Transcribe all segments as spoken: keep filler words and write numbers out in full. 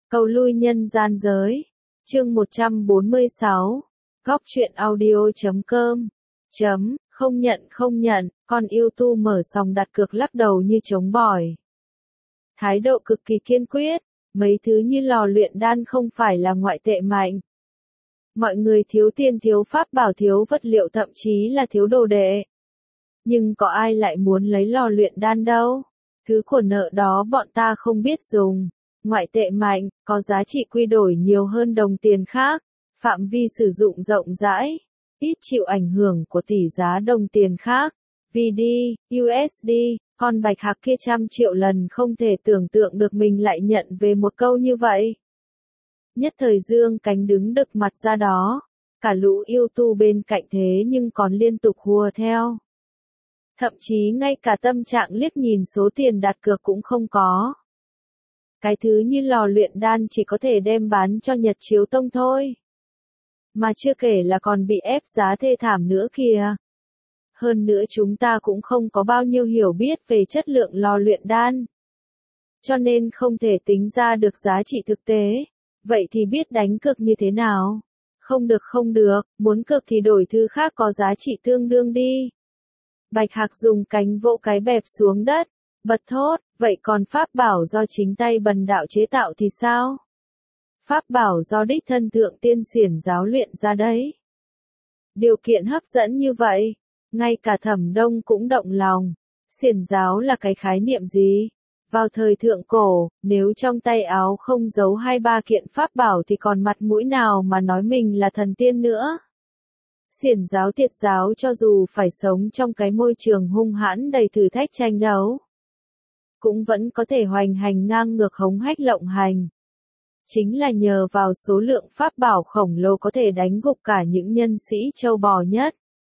Cầu lui nhân gian giới. Chương một trăm bốn mươi sáu. Góc truyện audio chấm com. Chấm, không nhận không nhận, con yêu tu mở sòng đặt cược lắc đầu như chống bỏi. Thái độ cực kỳ kiên quyết, mấy thứ như lò luyện đan không phải là ngoại tệ mạnh. Mọi người thiếu tiền thiếu pháp bảo thiếu vật liệu thậm chí là thiếu đồ đệ. Nhưng có ai lại muốn lấy lò luyện đan đâu? Thứ của nợ đó bọn ta không biết dùng. Ngoại tệ mạnh, có giá trị quy đổi nhiều hơn đồng tiền khác. Phạm vi sử dụng rộng rãi. Ít chịu ảnh hưởng của tỷ giá đồng tiền khác. vê đê, u ét đê, con bạch hạc kia trăm triệu lần không thể tưởng tượng được mình lại nhận về một câu như vậy. Nhất thời dương cánh đứng đực mặt ra đó. Cả lũ yêu tu bên cạnh thế nhưng còn liên tục hùa theo. Thậm chí ngay cả tâm trạng liếc nhìn số tiền đặt cược cũng không có. Cái thứ như lò luyện đan chỉ có thể đem bán cho Nhật Chiếu Tông thôi. Mà chưa kể là còn bị ép giá thê thảm nữa kìa. Hơn nữa chúng ta cũng không có bao nhiêu hiểu biết về chất lượng lò luyện đan. Cho nên không thể tính ra được giá trị thực tế. Vậy thì biết đánh cược như thế nào? Không được không được, muốn cược thì đổi thứ khác có giá trị tương đương đi. Bạch Hạc dùng cánh vỗ cái bẹp xuống đất, bật thốt, vậy còn pháp bảo do chính tay bần đạo chế tạo thì sao? Pháp bảo do đích thân thượng tiên xiển giáo luyện ra đấy. Điều kiện hấp dẫn như vậy, ngay cả Thẩm Đông cũng động lòng. Xiển giáo là cái khái niệm gì? Vào thời thượng cổ, nếu trong tay áo không giấu hai ba kiện pháp bảo thì còn mặt mũi nào mà nói mình là thần tiên nữa. Xiển giáo tiệt giáo cho dù phải sống trong cái môi trường hung hãn đầy thử thách tranh đấu, cũng vẫn có thể hoành hành ngang ngược hống hách lộng hành. Chính là nhờ vào số lượng pháp bảo khổng lồ có thể đánh gục cả những nhân sĩ châu bò nhất.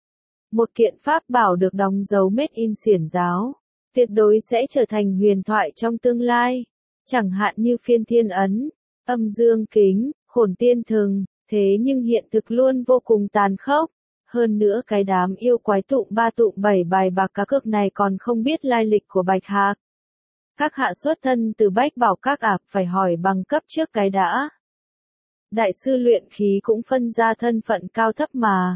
Một kiện pháp bảo được đóng dấu made in xiển giáo, tuyệt đối sẽ trở thành huyền thoại trong tương lai. Chẳng hạn như phiên thiên ấn, âm dương kính, khổn tiên thừng. Thế nhưng hiện thực luôn vô cùng tàn khốc. Hơn nữa cái đám yêu quái tụng ba tụng bảy bài bạc cá cược này còn không biết lai lịch của Bạch Hạc. Các hạ xuất thân từ Bách Bảo Các ạp phải hỏi bằng cấp trước cái đã. Đại sư luyện khí cũng phân ra thân phận cao thấp mà.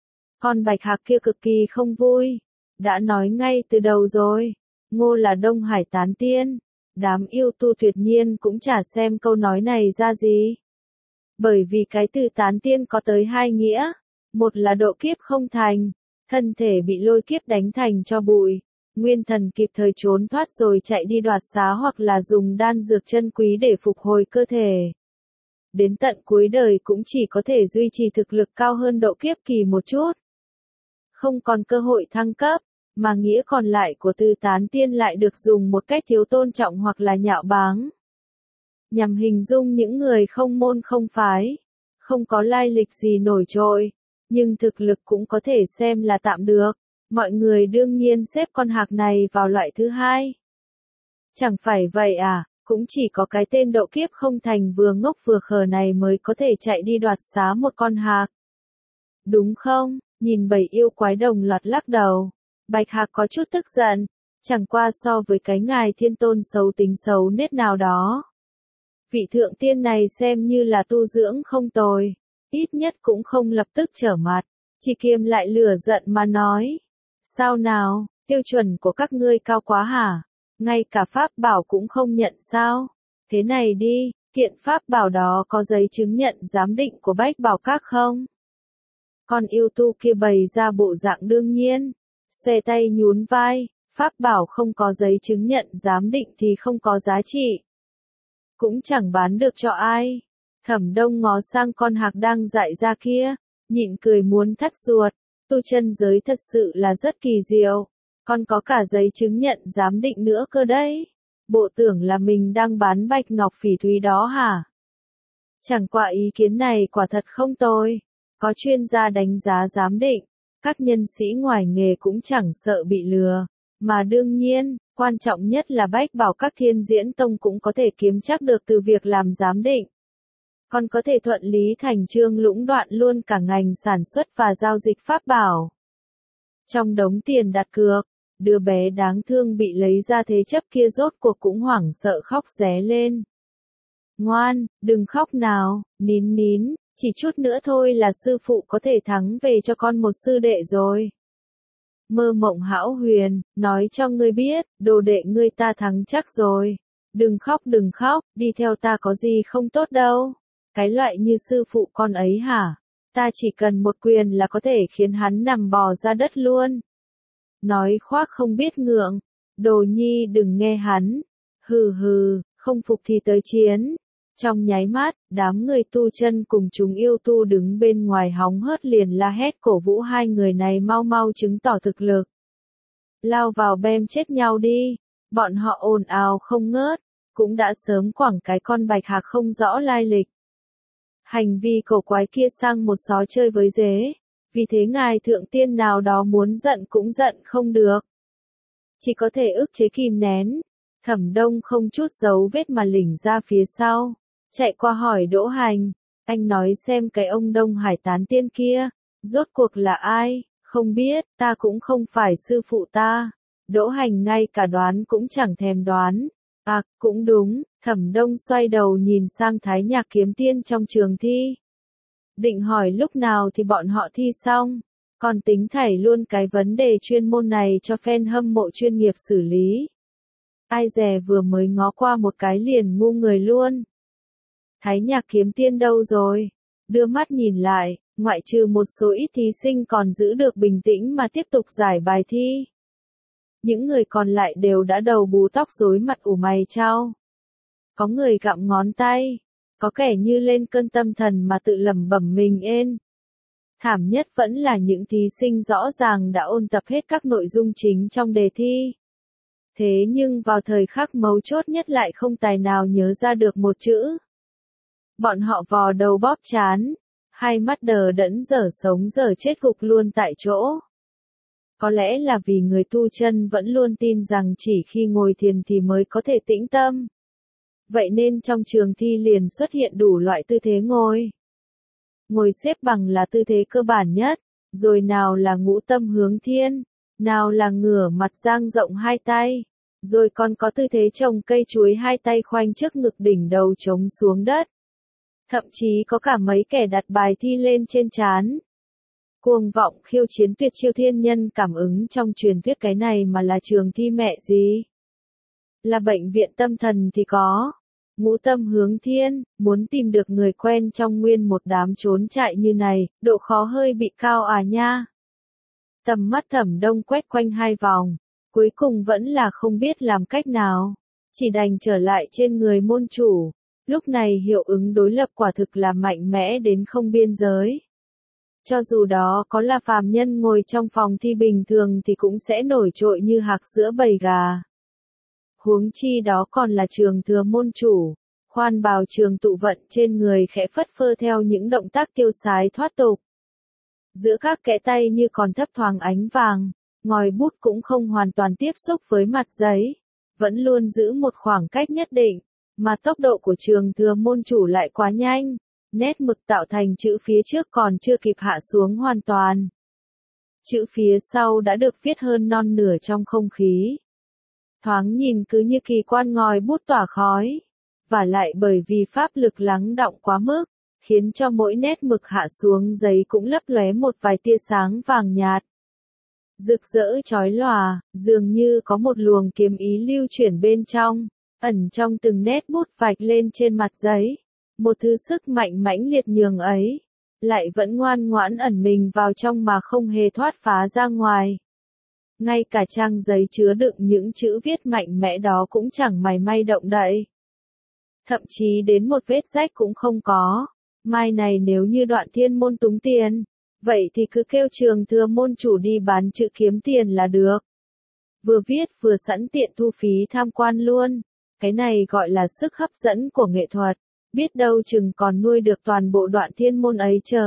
Con Bạch Hạc kia cực kỳ không vui. Đã nói ngay từ đầu rồi. Ngô là Đông Hải tán tiên. Đám yêu tu tuyệt nhiên cũng chả xem câu nói này ra gì. Bởi vì cái từ tán tiên có tới hai nghĩa. Một là độ kiếp không thành. Thân thể bị lôi kiếp đánh thành cho bụi. Nguyên thần kịp thời trốn thoát rồi chạy đi đoạt xá hoặc là dùng đan dược chân quý để phục hồi cơ thể. Đến tận cuối đời cũng chỉ có thể duy trì thực lực cao hơn độ kiếp kỳ một chút. Không còn cơ hội thăng cấp, mà nghĩa còn lại của từ tán tiên lại được dùng một cách thiếu tôn trọng hoặc là nhạo báng. Nhằm hình dung những người không môn không phái, không có lai lịch gì nổi trội, nhưng thực lực cũng có thể xem là tạm được. Mọi người đương nhiên xếp con Hạc này vào loại thứ hai. Chẳng phải vậy à, cũng chỉ có cái tên độ kiếp không thành vừa ngốc vừa khờ này mới có thể chạy đi đoạt xá một con Hạc. Đúng không? Nhìn bầy yêu quái đồng loạt lắc đầu. Bạch Hạc có chút tức giận, chẳng qua so với cái ngài thiên tôn xấu tính xấu nết nào đó. Vị thượng tiên này xem như là tu dưỡng không tồi, ít nhất cũng không lập tức trở mặt. Chỉ Kiêm lại lửa giận mà nói. Sao nào, tiêu chuẩn của các ngươi cao quá hả? Ngay cả pháp bảo cũng không nhận sao? Thế này đi, kiện pháp bảo đó có giấy chứng nhận giám định của Bách Bảo Các không? Con yêu tu kia bày ra bộ dạng đương nhiên, xòe tay nhún vai, pháp bảo không có giấy chứng nhận giám định thì không có giá trị. Cũng chẳng bán được cho ai. Thẩm Đông ngó sang con Hạc đang dại ra kia, nhịn cười muốn thắt ruột. Tu chân giới thật sự là rất kỳ diệu, còn có cả giấy chứng nhận giám định nữa cơ đấy. Bộ tưởng là mình đang bán bạch ngọc phỉ thúy đó hả? Chẳng qua ý kiến này quả thật không tồi, có chuyên gia đánh giá giám định, các nhân sĩ ngoài nghề cũng chẳng sợ bị lừa, mà đương nhiên, quan trọng nhất là Bách Bảo Các Thiên Diễn Tông cũng có thể kiếm chắc được từ việc làm giám định. Còn có thể thuận lý thành chương lũng đoạn luôn cả ngành sản xuất và giao dịch pháp bảo. Trong đống tiền đặt cược, đứa bé đáng thương bị lấy ra thế chấp kia rốt cuộc cũng hoảng sợ khóc ré lên. Ngoan, đừng khóc nào, nín nín, chỉ chút nữa thôi là sư phụ có thể thắng về cho con một sư đệ rồi. Mơ Mộng Hão Huyền, nói cho ngươi biết, đồ đệ ngươi ta thắng chắc rồi. Đừng khóc đừng khóc, đi theo ta có gì không tốt đâu. Cái loại như sư phụ con ấy hả? Ta chỉ cần một quyền là có thể khiến hắn nằm bò ra đất luôn. Nói khoác không biết ngượng. Đồ nhi đừng nghe hắn. Hừ hừ, không phục thì tới chiến. Trong nháy mắt, đám người tu chân cùng chúng yêu tu đứng bên ngoài hóng hớt liền la hét cổ vũ hai người này mau mau chứng tỏ thực lực. Lao vào bem chết nhau đi. Bọn họ ồn ào không ngớt, cũng đã sớm quẳng cái con bạch hạc không rõ lai lịch. Hành vi cổ quái kia sang một xó chơi với dế, vì thế ngài thượng tiên nào đó muốn giận cũng giận không được. Chỉ có thể ức chế kìm nén. Thẩm Đông không chút dấu vết mà lỉnh ra phía sau, chạy qua hỏi Đỗ Hành, anh nói xem cái ông Đông Hải tán tiên kia, rốt cuộc là ai, không biết, ta cũng không phải sư phụ ta. Đỗ Hành ngay cả đoán cũng chẳng thèm đoán. À, cũng đúng, Thẩm Đông xoay đầu nhìn sang Thái Nhạc kiếm tiên trong trường thi. Định hỏi lúc nào thì bọn họ thi xong, còn tính thảy luôn cái vấn đề chuyên môn này cho fan hâm mộ chuyên nghiệp xử lý. Ai dè vừa mới ngó qua một cái liền ngu người luôn. Thái Nhạc kiếm tiên đâu rồi? Đưa mắt nhìn lại, ngoại trừ một số ít thí sinh còn giữ được bình tĩnh mà tiếp tục giải bài thi. Những người còn lại đều đã đầu bù tóc rối mặt ủ mày chau. Có người gặm ngón tay, có kẻ như lên cơn tâm thần mà tự lẩm bẩm mình ên. Thảm nhất vẫn là những thí sinh rõ ràng đã ôn tập hết các nội dung chính trong đề thi. Thế nhưng vào thời khắc mấu chốt nhất lại không tài nào nhớ ra được một chữ. Bọn họ vò đầu bóp trán, hai mắt đờ đẫn dở sống dở chết gục luôn tại chỗ. Có lẽ là vì người tu chân vẫn luôn tin rằng chỉ khi ngồi thiền thì mới có thể tĩnh tâm. Vậy nên trong trường thi liền xuất hiện đủ loại tư thế ngồi. Ngồi xếp bằng là tư thế cơ bản nhất, rồi nào là ngũ tâm hướng thiên, nào là ngửa mặt dang rộng hai tay, rồi còn có tư thế trồng cây chuối hai tay khoanh trước ngực đỉnh đầu chống xuống đất. Thậm chí có cả mấy kẻ đặt bài thi lên trên trán. Cuồng vọng khiêu chiến tuyệt chiêu thiên nhân cảm ứng trong truyền thuyết cái này mà là trường thi mẹ gì? Là bệnh viện tâm thần thì có. Ngũ tâm hướng thiên, muốn tìm được người quen trong nguyên một đám trốn chạy như này, độ khó hơi bị cao à nha. Tầm mắt Thẩm Đông quét quanh hai vòng, cuối cùng vẫn là không biết làm cách nào, chỉ đành trở lại trên người môn chủ. Lúc này hiệu ứng đối lập quả thực là mạnh mẽ đến không biên giới. Cho dù đó có là phàm nhân ngồi trong phòng thi bình thường thì cũng sẽ nổi trội như hạc giữa bầy gà. Huống chi đó còn là Trường Thừa môn chủ, khoan bào trường tụ vận trên người khẽ phất phơ theo những động tác tiêu sái thoát tục. Giữa các kẽ tay như còn thấp thoáng ánh vàng, ngòi bút cũng không hoàn toàn tiếp xúc với mặt giấy, vẫn luôn giữ một khoảng cách nhất định, mà tốc độ của Trường Thừa môn chủ lại quá nhanh, nét mực tạo thành chữ phía trước còn chưa kịp hạ xuống hoàn toàn. Chữ phía sau đã được viết hơn non nửa trong không khí. Thoáng nhìn cứ như kỳ quan ngòi bút tỏa khói, và lại bởi vì pháp lực lắng đọng quá mức, khiến cho mỗi nét mực hạ xuống giấy cũng lấp lóe một vài tia sáng vàng nhạt. Rực rỡ chói lòa, dường như có một luồng kiếm ý lưu chuyển bên trong, ẩn trong từng nét bút vạch lên trên mặt giấy. Một thứ sức mạnh mãnh liệt nhường ấy, lại vẫn ngoan ngoãn ẩn mình vào trong mà không hề thoát phá ra ngoài. Ngay cả trang giấy chứa đựng những chữ viết mạnh mẽ đó cũng chẳng mảy may động đậy. Thậm chí đến một vết rách cũng không có. Mai này nếu như Đoạn Thiên môn túng tiền, vậy thì cứ kêu Trường Thừa môn chủ đi bán chữ kiếm tiền là được. Vừa viết vừa sẵn tiện thu phí tham quan luôn. Cái này gọi là sức hấp dẫn của nghệ thuật. Biết đâu chừng còn nuôi được toàn bộ Đoạn Thiên môn ấy chớ.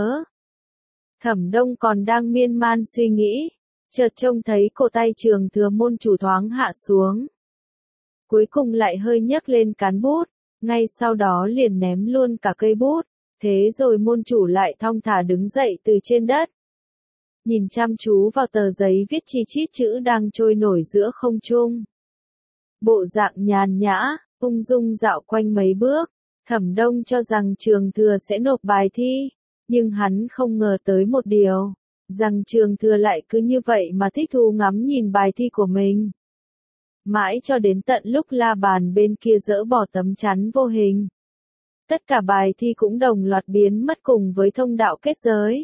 Thẩm Đông còn đang miên man suy nghĩ, chợt trông thấy cổ tay Trường Thừa môn chủ thoáng hạ xuống. Cuối cùng lại hơi nhấc lên cán bút, ngay sau đó liền ném luôn cả cây bút, thế rồi môn chủ lại thong thả đứng dậy từ trên đất. Nhìn chăm chú vào tờ giấy viết chi chít chữ đang trôi nổi giữa không trung. Bộ dạng nhàn nhã, ung dung dạo quanh mấy bước, Thẩm Đông cho rằng Trường Thừa sẽ nộp bài thi, nhưng hắn không ngờ tới một điều, rằng Trường Thừa lại cứ như vậy mà thích thú ngắm nhìn bài thi của mình. Mãi cho đến tận lúc la bàn bên kia dỡ bỏ tấm chắn vô hình. Tất cả bài thi cũng đồng loạt biến mất cùng với thông đạo kết giới.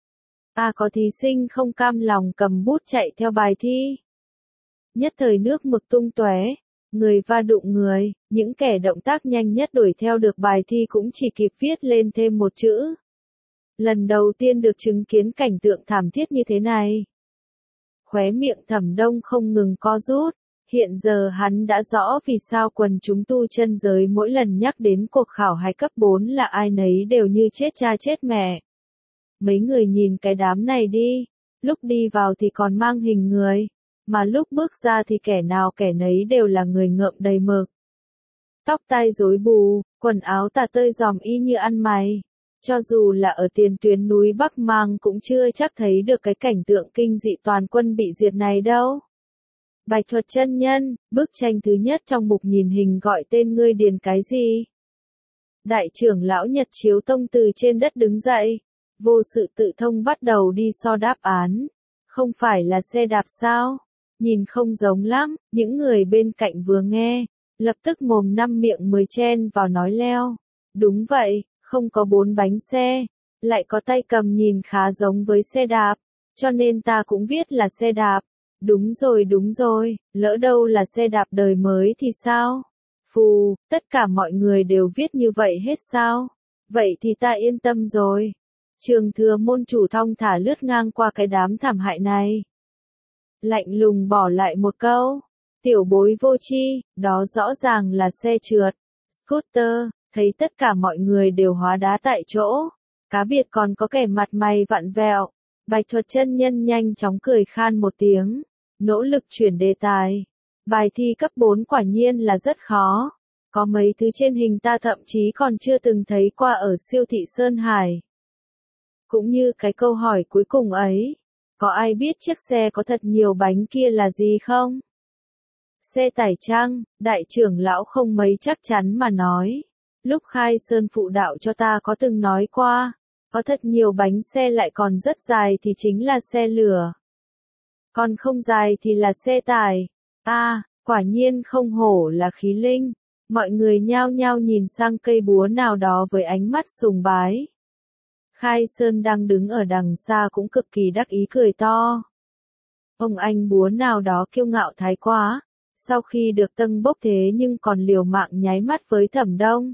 À có thí sinh không cam lòng cầm bút chạy theo bài thi. Nhất thời nước mực tung tóe, người va đụng người, những kẻ động tác nhanh nhất đuổi theo được bài thi cũng chỉ kịp viết lên thêm một chữ. Lần đầu tiên được chứng kiến cảnh tượng thảm thiết như thế này. Khóe miệng Thẩm Đông không ngừng co rút, hiện giờ hắn đã rõ vì sao quần chúng tu chân giới mỗi lần nhắc đến cuộc khảo hạch cấp bốn là ai nấy đều như chết cha chết mẹ. Mấy người nhìn cái đám này đi, lúc đi vào thì còn mang hình người, mà lúc bước ra thì kẻ nào kẻ nấy đều là người ngợm đầy mực. Tóc tai rối bù, quần áo tà tơi dòm y như ăn mày. Cho dù là ở tiền tuyến núi Bắc Mang cũng chưa chắc thấy được cái cảnh tượng kinh dị toàn quân bị diệt này đâu. Bạch Thuật chân nhân, bức tranh thứ nhất trong mục nhìn hình gọi tên ngươi điền cái gì? Đại trưởng lão Nhật Chiếu Tông từ trên đất đứng dậy, vô sự tự thông bắt đầu đi so đáp án. Không phải là xe đạp sao? Nhìn không giống lắm, những người bên cạnh vừa nghe, lập tức mồm năm miệng mười chen vào nói leo. Đúng vậy, không có bốn bánh xe, lại có tay cầm nhìn khá giống với xe đạp, cho nên ta cũng viết là xe đạp. Đúng rồi đúng rồi, lỡ đâu là xe đạp đời mới thì sao? Phù, tất cả mọi người đều viết như vậy hết sao? Vậy thì ta yên tâm rồi. Trường Thừa môn chủ thong thả lướt ngang qua cái đám thảm hại này. Lạnh lùng bỏ lại một câu. Tiểu bối vô tri, đó rõ ràng là xe trượt. Scooter, thấy tất cả mọi người đều hóa đá tại chỗ. Cá biệt còn có kẻ mặt mày vặn vẹo. Bạch Thuật chân nhân nhanh chóng cười khan một tiếng. Nỗ lực chuyển đề tài. Bài thi cấp bốn quả nhiên là rất khó. Có mấy thứ trên hình ta thậm chí còn chưa từng thấy qua ở siêu thị Sơn Hải. Cũng như cái câu hỏi cuối cùng ấy. Có ai biết chiếc xe có thật nhiều bánh kia là gì không? Xe tải chăng? Đại trưởng lão không mấy chắc chắn mà nói. Lúc khai sơn phụ đạo cho ta có từng nói qua. Có thật nhiều bánh xe lại còn rất dài thì chính là xe lửa. Còn không dài thì là xe tải. À, quả nhiên không hổ là khí linh. Mọi người nhao nhao nhìn sang cây búa nào đó với ánh mắt sùng bái. Khai Sơn đang đứng ở đằng xa cũng cực kỳ đắc ý cười to. Ông anh búa nào đó kiêu ngạo thái quá, sau khi được tâng bốc thế nhưng còn liều mạng nháy mắt với Thẩm Đông.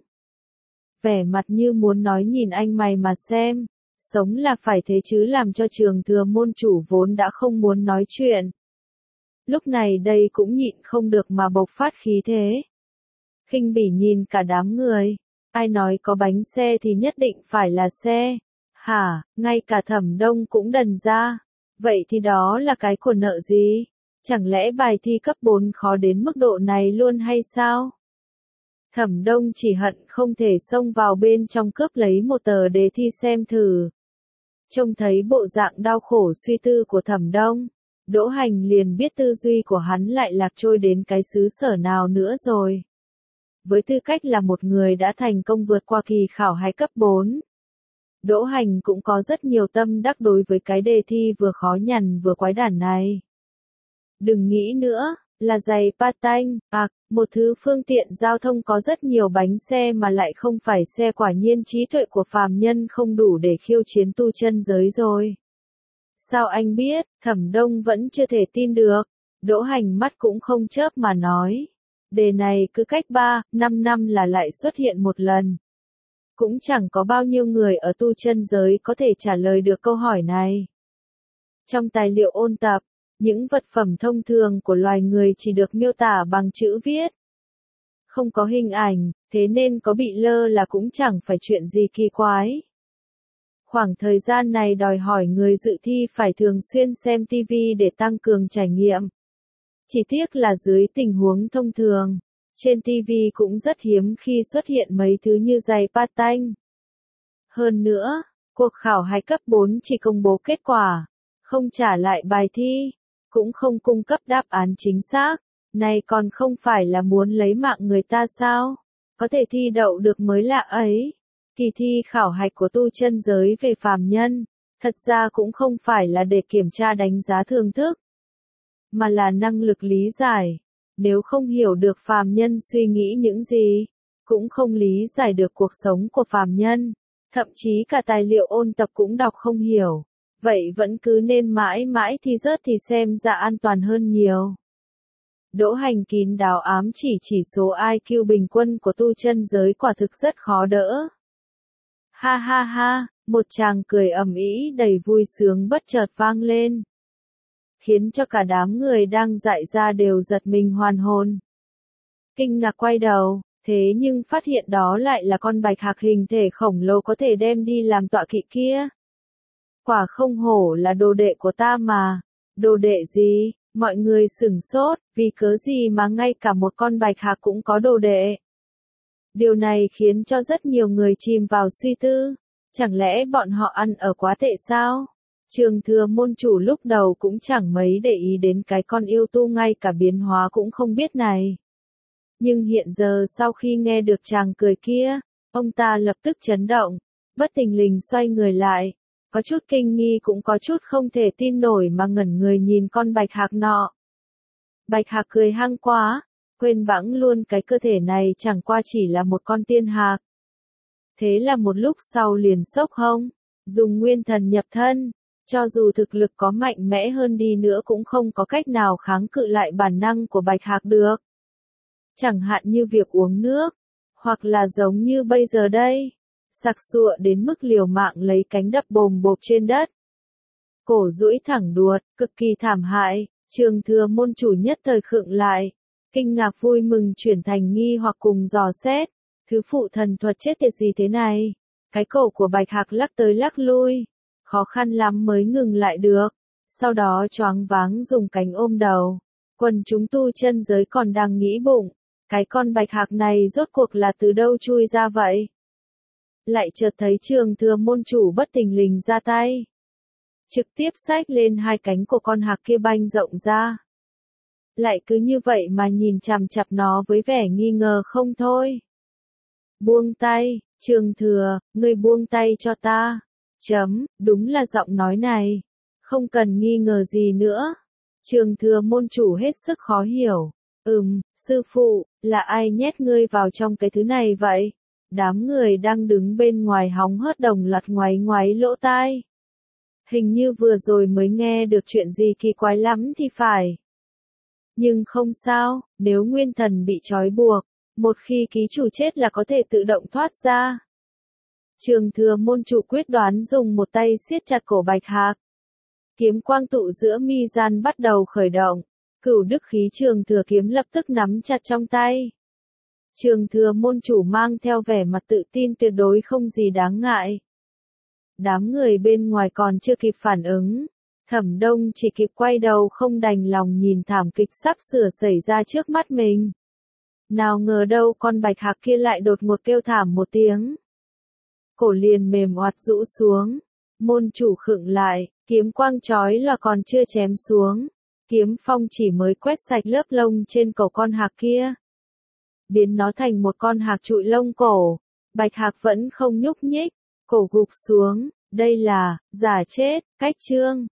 Vẻ mặt như muốn nói nhìn anh mày mà xem, sống là phải thế chứ làm cho Trường Thừa môn chủ vốn đã không muốn nói chuyện. Lúc này đây cũng nhịn không được mà bộc phát khí thế. Khinh bỉ nhìn cả đám người, ai nói có bánh xe thì nhất định phải là xe. Hả, ngay cả Thẩm Đông cũng đần ra. Vậy thì đó là cái của nợ gì? Chẳng lẽ bài thi cấp bốn khó đến mức độ này luôn hay sao? Thẩm Đông chỉ hận không thể xông vào bên trong cướp lấy một tờ đề thi xem thử. Trông thấy bộ dạng đau khổ suy tư của Thẩm Đông, Đỗ Hành liền biết tư duy của hắn lại lạc trôi đến cái xứ sở nào nữa rồi. Với tư cách là một người đã thành công vượt qua kỳ khảo hạch cấp bốn, Đỗ Hành cũng có rất nhiều tâm đắc đối với cái đề thi vừa khó nhằn vừa quái đản này. Đừng nghĩ nữa, là giày patanh, à, một thứ phương tiện giao thông có rất nhiều bánh xe mà lại không phải xe, quả nhiên trí tuệ của phàm nhân không đủ để khiêu chiến tu chân giới rồi. Sao anh biết? Thẩm Đông vẫn chưa thể tin được. Đỗ Hành mắt cũng không chớp mà nói. Đề này cứ cách ba, năm năm là lại xuất hiện một lần. Cũng chẳng có bao nhiêu người ở tu chân giới có thể trả lời được câu hỏi này. Trong tài liệu ôn tập, những vật phẩm thông thường của loài người chỉ được miêu tả bằng chữ viết. Không có hình ảnh, thế nên có bị lơ là cũng chẳng phải chuyện gì kỳ quái. Khoảng thời gian này đòi hỏi người dự thi phải thường xuyên xem ti vi để tăng cường trải nghiệm. Chỉ tiếc là dưới tình huống thông thường, trên ti vi cũng rất hiếm khi xuất hiện mấy thứ như giày patanh. Hơn nữa, cuộc khảo hạch cấp bốn chỉ công bố kết quả, không trả lại bài thi, cũng không cung cấp đáp án chính xác, này còn không phải là muốn lấy mạng người ta sao? có thể thi đậu được mới lạ ấy. Kỳ thi khảo hạch của tu chân giới về phàm nhân, thật ra cũng không phải là để kiểm tra đánh giá thưởng thức, mà là năng lực lý giải. Nếu không hiểu được phàm nhân suy nghĩ những gì, cũng không lý giải được cuộc sống của phàm nhân, thậm chí cả tài liệu ôn tập cũng đọc không hiểu, vậy vẫn cứ nên mãi mãi thi rớt thì xem ra an toàn hơn nhiều. Đỗ Hành kín đáo ám chỉ chỉ số i kiu bình quân của tu chân giới quả thực rất khó đỡ. Ha ha ha, một tràng cười ầm ĩ đầy vui sướng bất chợt vang lên, khiến cho cả đám người đang dại ra đều giật mình hoàn hồn. Kinh ngạc quay đầu, thế nhưng phát hiện đó lại là con bạch hạc hình thể khổng lồ có thể đem đi làm tọa kỵ kia. Quả không hổ là đồ đệ của ta mà. Đồ đệ gì? Mọi người sửng sốt, vì cớ gì mà ngay cả một con bạch hạc cũng có đồ đệ. Điều này khiến cho rất nhiều người chìm vào suy tư. Chẳng lẽ bọn họ ăn ở quá tệ sao? Trường Thừa môn chủ lúc đầu cũng chẳng mấy để ý đến cái con yêu tu ngay cả biến hóa cũng không biết này. Nhưng hiện giờ sau khi nghe được chàng cười kia, ông ta lập tức chấn động, bất thình lình xoay người lại, có chút kinh nghi cũng có chút không thể tin nổi mà ngẩn người nhìn con bạch hạc nọ. Bạch hạc cười hăng quá, quên bẵng luôn cái cơ thể này chẳng qua chỉ là một con tiên hạc. Thế là một lúc sau liền sốc hông, dùng nguyên thần nhập thân, cho dù thực lực có mạnh mẽ hơn đi nữa cũng không có cách nào kháng cự lại bản năng của bạch hạc được. Chẳng hạn như việc uống nước, hoặc là giống như bây giờ đây, sặc sụa đến mức liều mạng lấy cánh đập bồm bộp trên đất. Cổ duỗi thẳng đuột, cực kỳ thảm hại, Trường Thừa môn chủ nhất thời khựng lại, kinh ngạc vui mừng chuyển thành nghi hoặc cùng dò xét, thứ phụ thần thuật chết tiệt gì thế này? Cái cổ của bạch hạc lắc tới lắc lui, khó khăn lắm mới ngừng lại được, sau đó choáng váng dùng cánh ôm đầu. Quần chúng tu chân giới còn đang nghĩ bụng, cái con bạch hạc này rốt cuộc là từ đâu chui ra vậy? Lại chợt thấy Trường Thừa môn chủ bất thình lình ra tay, trực tiếp xách lên hai cánh của con hạc kia banh rộng ra. Lại cứ như vậy mà nhìn chằm chằm nó với vẻ nghi ngờ không thôi. Buông tay, Trường Thừa, ngươi buông tay cho ta. Chấm, đúng là giọng nói này. Không cần nghi ngờ gì nữa. Trường Thừa môn chủ hết sức khó hiểu. Ừm, sư phụ, là ai nhét ngươi vào trong cái thứ này vậy? Đám người đang đứng bên ngoài hóng hớt đồng loạt ngoáy ngoáy lỗ tai. Hình như vừa rồi mới nghe được chuyện gì kỳ quái lắm thì phải. Nhưng không sao, nếu nguyên thần bị trói buộc, một khi ký chủ chết là có thể tự động thoát ra. Trường Thừa môn chủ quyết đoán dùng một tay siết chặt cổ bạch hạc. Kiếm quang tụ giữa mi gian bắt đầu khởi động, cửu đức khí Trường Thừa kiếm lập tức nắm chặt trong tay. Trường Thừa môn chủ mang theo vẻ mặt tự tin tuyệt đối không gì đáng ngại. Đám người bên ngoài còn chưa kịp phản ứng, Thẩm Đông chỉ kịp quay đầu không đành lòng nhìn thảm kịch sắp sửa xảy ra trước mắt mình. Nào ngờ đâu con bạch hạc kia lại đột ngột kêu thảm một tiếng. Cổ liền mềm oặt rũ xuống, môn chủ khựng lại, kiếm quang chói là còn chưa chém xuống. Kiếm phong chỉ mới quét sạch lớp lông trên cổ con hạc kia, biến nó thành một con hạc trụi lông cổ. Bạch hạc vẫn không nhúc nhích, cổ gục xuống, đây là giả chết, cách chương.